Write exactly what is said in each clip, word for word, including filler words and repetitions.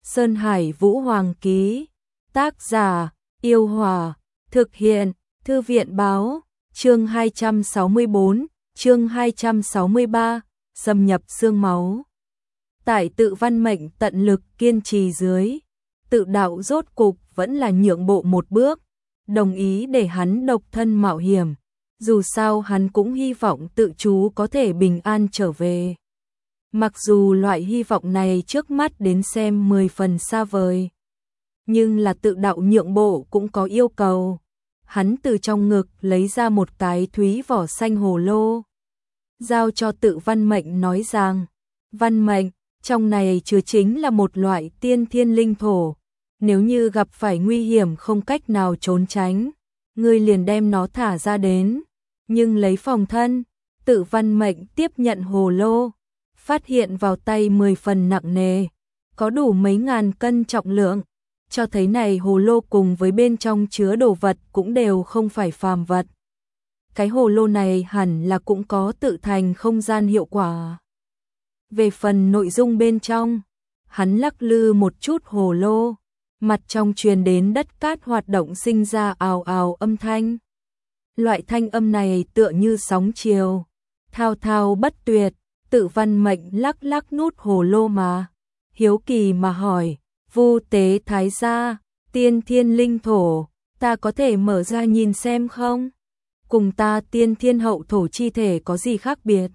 Sơn Hải Vũ Hoàng ký. Tác giả: Yêu Hòa. Thực hiện: Thư viện báo. Chương hai trăm sáu mươi bốn, chương hai trăm sáu mươi ba, xâm nhập xương máu. Tại Tự Văn Mệnh tận lực kiên trì dưới, Tự Đạo rốt cục vẫn là nhượng bộ một bước, đồng ý để hắn độc thân mạo hiểm. Dù sao hắn cũng hy vọng Tự chú có thể bình an trở về. Mặc dù loại hy vọng này trước mắt đến xem mười phần xa vời, nhưng là Tự Đạo nhượng bộ cũng có yêu cầu. Hắn từ trong ngực lấy ra một cái thúy vỏ xanh hồ lô, giao cho Tự Văn Mệnh nói rằng: Văn Mệnh, trong này chứa chính là một loại tiên thiên linh thổ. Nếu như gặp phải nguy hiểm không cách nào trốn tránh, ngươi liền đem nó thả ra đến, nhưng lấy phòng thân. Tự Văn Mệnh tiếp nhận hồ lô, phát hiện vào tay mười phần nặng nề, có đủ mấy ngàn cân trọng lượng, cho thấy này hồ lô cùng với bên trong chứa đồ vật cũng đều không phải phàm vật. Cái hồ lô này hẳn là cũng có tự thành không gian hiệu quả. Về phần nội dung bên trong, hắn lắc lư một chút hồ lô, mặt trong truyền đến đất cát hoạt động sinh ra ào ào âm thanh. Loại thanh âm này tựa như sóng chiều, thao thao bất tuyệt. Tự Văn Mệnh lắc lắc nút hồ lô mà, hiếu kỳ mà hỏi: Vu Tế Thái gia, tiên thiên linh thổ, ta có thể mở ra nhìn xem không? Cùng ta tiên thiên hậu thổ chi thể có gì khác biệt?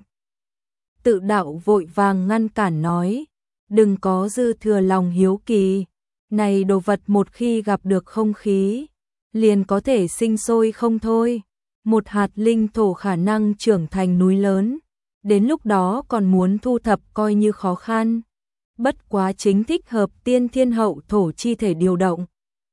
Tự Đạo vội vàng ngăn cản nói: đừng có dư thừa lòng hiếu kỳ, này đồ vật một khi gặp được không khí, liền có thể sinh sôi không thôi. Một hạt linh thổ khả năng trưởng thành núi lớn, đến lúc đó còn muốn thu thập coi như khó khăn. Bất quá chính thích hợp tiên thiên hậu thổ chi thể điều động.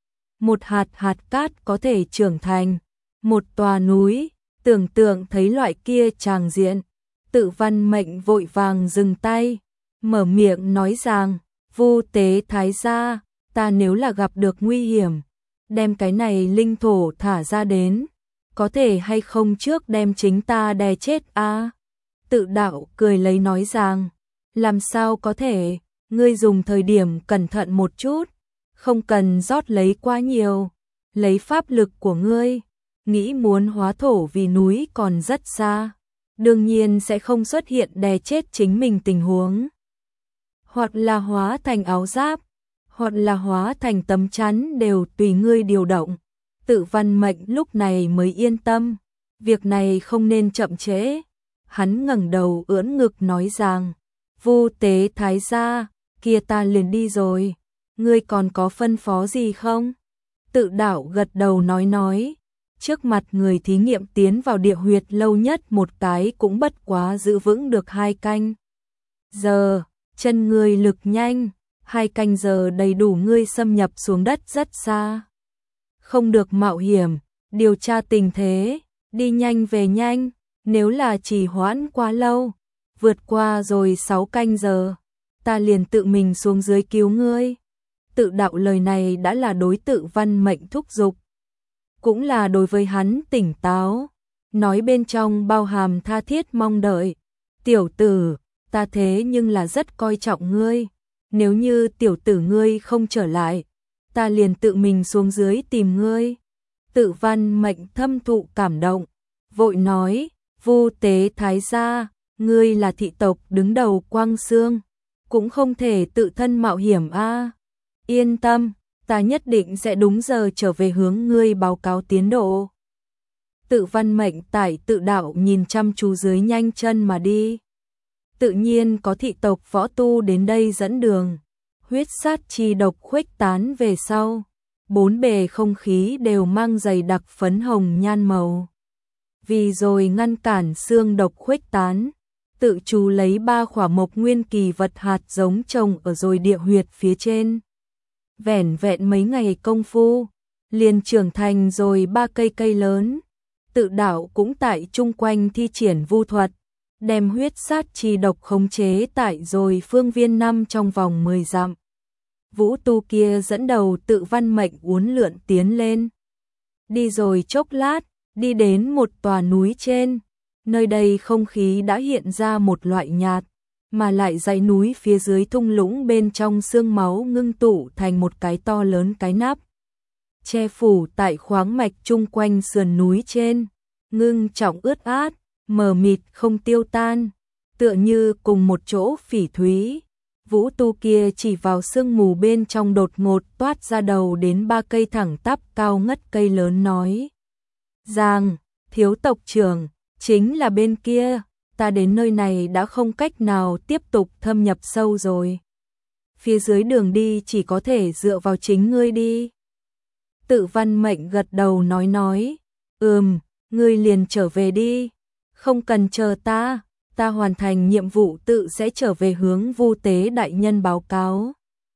Một hạt hạt cát có thể trưởng thành một tòa núi, tưởng tượng thấy loại kia tràng diện, Tự Văn Mệnh vội vàng dừng tay, mở miệng nói rằng: Vu Tế Thái gia, ta nếu là gặp được nguy hiểm, đem cái này linh thổ thả ra đến, có thể hay không trước đem chính ta đè chết a? À? Tự Đạo cười lấy nói rằng: làm sao có thể, ngươi dùng thời điểm cẩn thận một chút, không cần rót lấy quá nhiều, lấy pháp lực của ngươi, nghĩ muốn hóa thổ vì núi còn rất xa, đương nhiên sẽ không xuất hiện đè chết chính mình tình huống. Hoặc là hóa thành áo giáp, hoặc là hóa thành tấm chắn đều tùy ngươi điều động. Tự Văn Mệnh lúc này mới yên tâm, việc này không nên chậm trễ. Hắn ngẩng đầu ưỡn ngực nói rằng: Vu Tế Thái gia, kia ta liền đi rồi, ngươi còn có phân phó gì không? Tự Đạo gật đầu nói nói: trước mặt người thí nghiệm tiến vào địa huyệt lâu nhất một cái cũng bất quá giữ vững được hai canh giờ, chân ngươi lực nhanh, hai canh giờ đầy đủ ngươi xâm nhập xuống đất rất xa. Không được mạo hiểm, điều tra tình thế, đi nhanh về nhanh, nếu là trì hoãn quá lâu, vượt qua rồi sáu canh giờ, ta liền tự mình xuống dưới cứu ngươi. Tự Đạo lời này đã là đối Tự Văn Mệnh thúc giục, cũng là đối với hắn tỉnh táo, nói bên trong bao hàm tha thiết mong đợi. Tiểu tử, ta thế nhưng là rất coi trọng ngươi, nếu như tiểu tử ngươi không trở lại, ta liền tự mình xuống dưới tìm ngươi. Tự Văn Mệnh thâm thụ cảm động, vội nói: Vu Tế Thái gia, ngươi là thị tộc đứng đầu Quang Xương, cũng không thể tự thân mạo hiểm a. À. Yên tâm, ta nhất định sẽ đúng giờ trở về hướng ngươi báo cáo tiến độ. Tự Văn Mệnh tại Tự Đạo nhìn chăm chú dưới nhanh chân mà đi. Tự nhiên có thị tộc võ tu đến đây dẫn đường, huyết sát chi độc khuếch tán về sau, bốn bề không khí đều mang dày đặc phấn hồng nhan màu. Vì rồi ngăn cản xương độc khuếch tán, Tự chú lấy ba khỏa mộc nguyên kỳ vật hạt giống trồng ở rồi địa huyệt phía trên. Vẻn vẹn mấy ngày công phu, liền trưởng thành rồi ba cây cây lớn. Tự Đạo cũng tại chung quanh thi triển vu thuật, đem huyết sát chi độc khống chế tại rồi phương viên năm trong vòng mười dặm. Vũ tu kia dẫn đầu Tự Văn Mệnh uốn lượn tiến lên. Đi rồi chốc lát, đi đến một tòa núi trên, nơi đây không khí đã hiện ra một loại nhạt, mà lại dãy núi phía dưới thung lũng bên trong xương máu ngưng tụ thành một cái to lớn cái nắp, che phủ tại khoáng mạch chung quanh sườn núi trên, ngưng trọng ướt át, mờ mịt không tiêu tan, tựa như cùng một chỗ phỉ thúy. Vũ tu kia chỉ vào sương mù bên trong đột ngột toát ra đầu đến ba cây thẳng tắp cao ngất cây lớn nói. Giang, thiếu tộc trưởng, chính là bên kia, ta đến nơi này đã không cách nào tiếp tục thâm nhập sâu rồi. Phía dưới đường đi chỉ có thể dựa vào chính ngươi đi. Tự Văn Mệnh gật đầu nói nói, ừm, ngươi liền trở về đi, không cần chờ ta. Ta hoàn thành nhiệm vụ tự sẽ trở về hướng Vu Tế đại nhân báo cáo.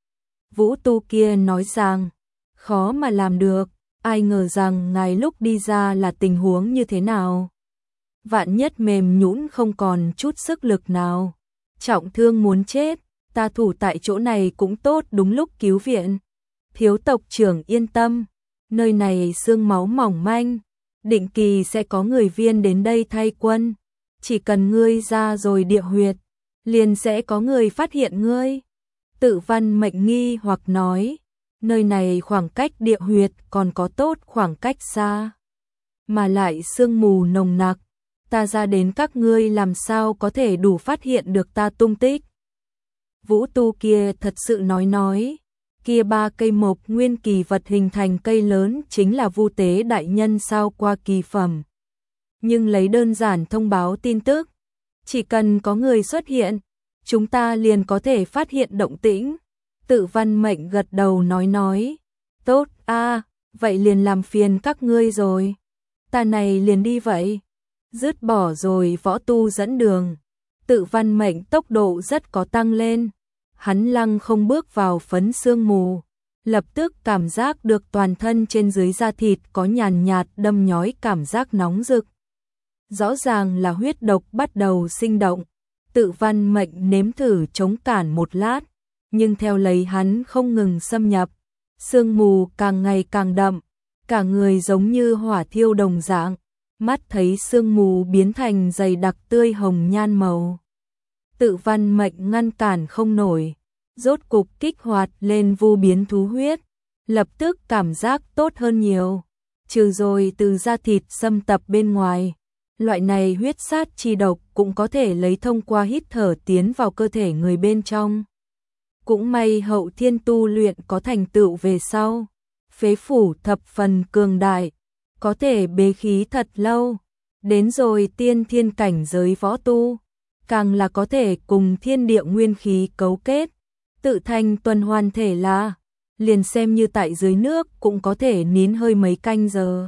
Vũ tu kia nói rằng, khó mà làm được, ai ngờ rằng ngài lúc đi ra là tình huống như thế nào. Vạn nhất mềm nhũn không còn chút sức lực nào, trọng thương muốn chết, ta thủ tại chỗ này cũng tốt đúng lúc cứu viện. Thiếu tộc trưởng yên tâm, nơi này xương máu mỏng manh, định kỳ sẽ có người viên đến đây thay quân. Chỉ cần ngươi ra rồi địa huyệt, liền sẽ có người phát hiện ngươi. Tự Văn Mệnh nghi hoặc nói, nơi này khoảng cách địa huyệt còn có tốt khoảng cách xa. Mà lại sương mù nồng nặc, ta ra đến các ngươi làm sao có thể đủ phát hiện được ta tung tích. Vũ tu kia thật sự nói nói, kia ba cây mộc nguyên kỳ vật hình thành cây lớn chính là Vu Tế đại nhân sao qua kỳ phẩm. Nhưng lấy đơn giản thông báo tin tức, chỉ cần có người xuất hiện, chúng ta liền có thể phát hiện động tĩnh. Tự Văn Mệnh gật đầu nói nói, tốt a, vậy liền làm phiền các ngươi rồi. Ta này liền đi vậy. Dứt bỏ rồi võ tu dẫn đường, Tự Văn Mệnh tốc độ rất có tăng lên. Hắn lăng không bước vào phấn sương mù, lập tức cảm giác được toàn thân trên dưới da thịt có nhàn nhạt đâm nhói cảm giác nóng rực. Rõ ràng là huyết độc bắt đầu sinh động. Tự Văn Mệnh nếm thử chống cản một lát, nhưng theo lấy hắn không ngừng xâm nhập, sương mù càng ngày càng đậm, cả người giống như hỏa thiêu đồng dạng, mắt thấy sương mù biến thành dày đặc tươi hồng nhan màu. Tự Văn Mệnh ngăn cản không nổi, rốt cục kích hoạt lên vu biến thú huyết, lập tức cảm giác tốt hơn nhiều, trừ rồi từ da thịt xâm tập bên ngoài. Loại này huyết sát chi độc cũng có thể lấy thông qua hít thở tiến vào cơ thể người bên trong. Cũng may hậu thiên tu luyện có thành tựu về sau, phế phủ thập phần cường đại, có thể bế khí thật lâu, đến rồi tiên thiên cảnh giới võ tu, càng là có thể cùng thiên địa nguyên khí cấu kết, tự thành tuần hoàn thể là, liền xem như tại dưới nước cũng có thể nín hơi mấy canh giờ.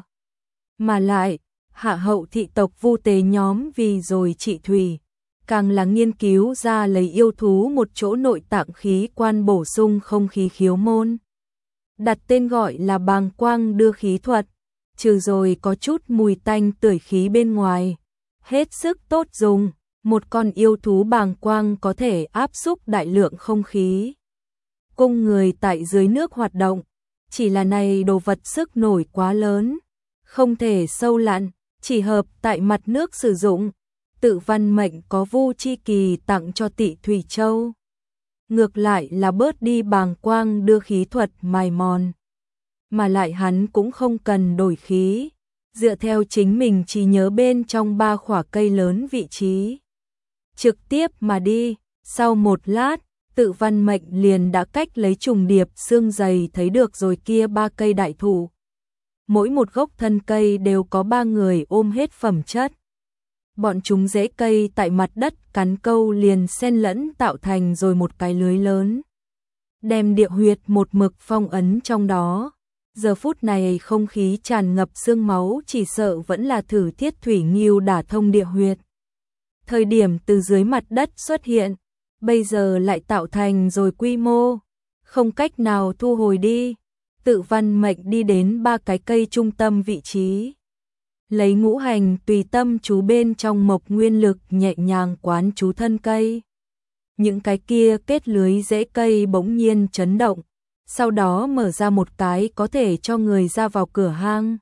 Mà lại, hạ hậu thị tộc Vu Tế nhóm vì rồi trị thủy, càng là nghiên cứu ra lấy yêu thú một chỗ nội tạng khí quan bổ sung không khí khiếu môn. Đặt tên gọi là bàng quang đưa khí thuật, trừ rồi có chút mùi tanh tưởi khí bên ngoài, hết sức tốt dùng, một con yêu thú bàng quang có thể áp xúc đại lượng không khí. Cung người tại dưới nước hoạt động, chỉ là này đồ vật sức nổi quá lớn, không thể sâu lặn, chỉ hợp tại mặt nước sử dụng. Tự Văn Mệnh có Vu Chi Kỳ tặng cho Tị Thủy Châu. Ngược lại là bớt đi bàng quang đưa khí thuật mài mòn. Mà lại hắn cũng không cần đổi khí, dựa theo chính mình chỉ nhớ bên trong ba khỏa cây lớn vị trí. Trực tiếp mà đi, sau một lát, Tự Văn Mệnh liền đã cách lấy trùng điệp xương dày thấy được rồi kia ba cây đại thụ. Mỗi một gốc thân cây đều có ba người ôm hết phẩm chất. Bọn chúng rễ cây tại mặt đất cắn câu liền xen lẫn tạo thành rồi một cái lưới lớn, đem địa huyệt một mực phong ấn trong đó. Giờ phút này không khí tràn ngập xương máu, chỉ sợ vẫn là thử thiết thủy nghiêu đả thông địa huyệt. Thời điểm từ dưới mặt đất xuất hiện, bây giờ lại tạo thành rồi quy mô, không cách nào thu hồi đi. Tự Văn Mệnh đi đến ba cái cây trung tâm vị trí, lấy ngũ hành tùy tâm chú bên trong mộc nguyên lực nhẹ nhàng quán chú thân cây. Những cái kia kết lưới rễ cây bỗng nhiên chấn động, sau đó mở ra một cái có thể cho người ra vào cửa hang.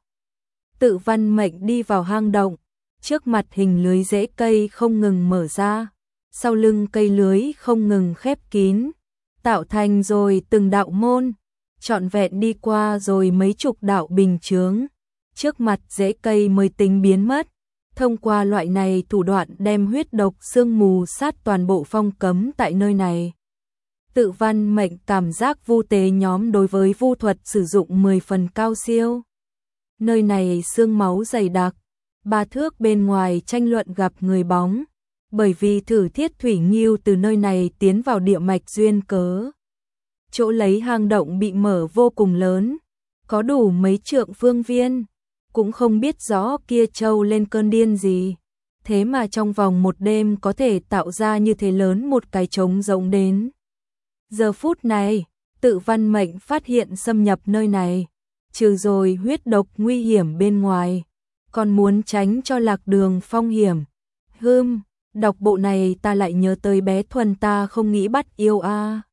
Tự Văn Mệnh đi vào hang động, trước mặt hình lưới rễ cây không ngừng mở ra, sau lưng cây lưới không ngừng khép kín, tạo thành rồi từng đạo môn, trọn vẹn đi qua rồi mấy chục đạo bình chướng, trước mặt rễ cây mới tính biến mất. Thông qua loại này thủ đoạn đem huyết độc sương mù sát toàn bộ phong cấm tại nơi này. Tự Văn Mệnh cảm giác vu tế nhóm đối với vu thuật sử dụng mười phần cao siêu. Nơi này xương máu dày đặc, ba thước bên ngoài tranh luận gặp người bóng, bởi vì thử thiết thủy nghiêu từ nơi này tiến vào địa mạch duyên cớ. Chỗ lấy hang động bị mở vô cùng lớn, có đủ mấy trượng phương viên, cũng không biết rõ kia trâu lên cơn điên gì. Thế mà trong vòng một đêm có thể tạo ra như thế lớn một cái trống rỗng đến. Giờ phút này, Tự Văn Mệnh phát hiện xâm nhập nơi này, trừ rồi huyết độc nguy hiểm bên ngoài, còn muốn tránh cho lạc đường phong hiểm. Hưm, đọc bộ này ta lại nhớ tới bé Thuần ta không nghĩ bắt yêu a.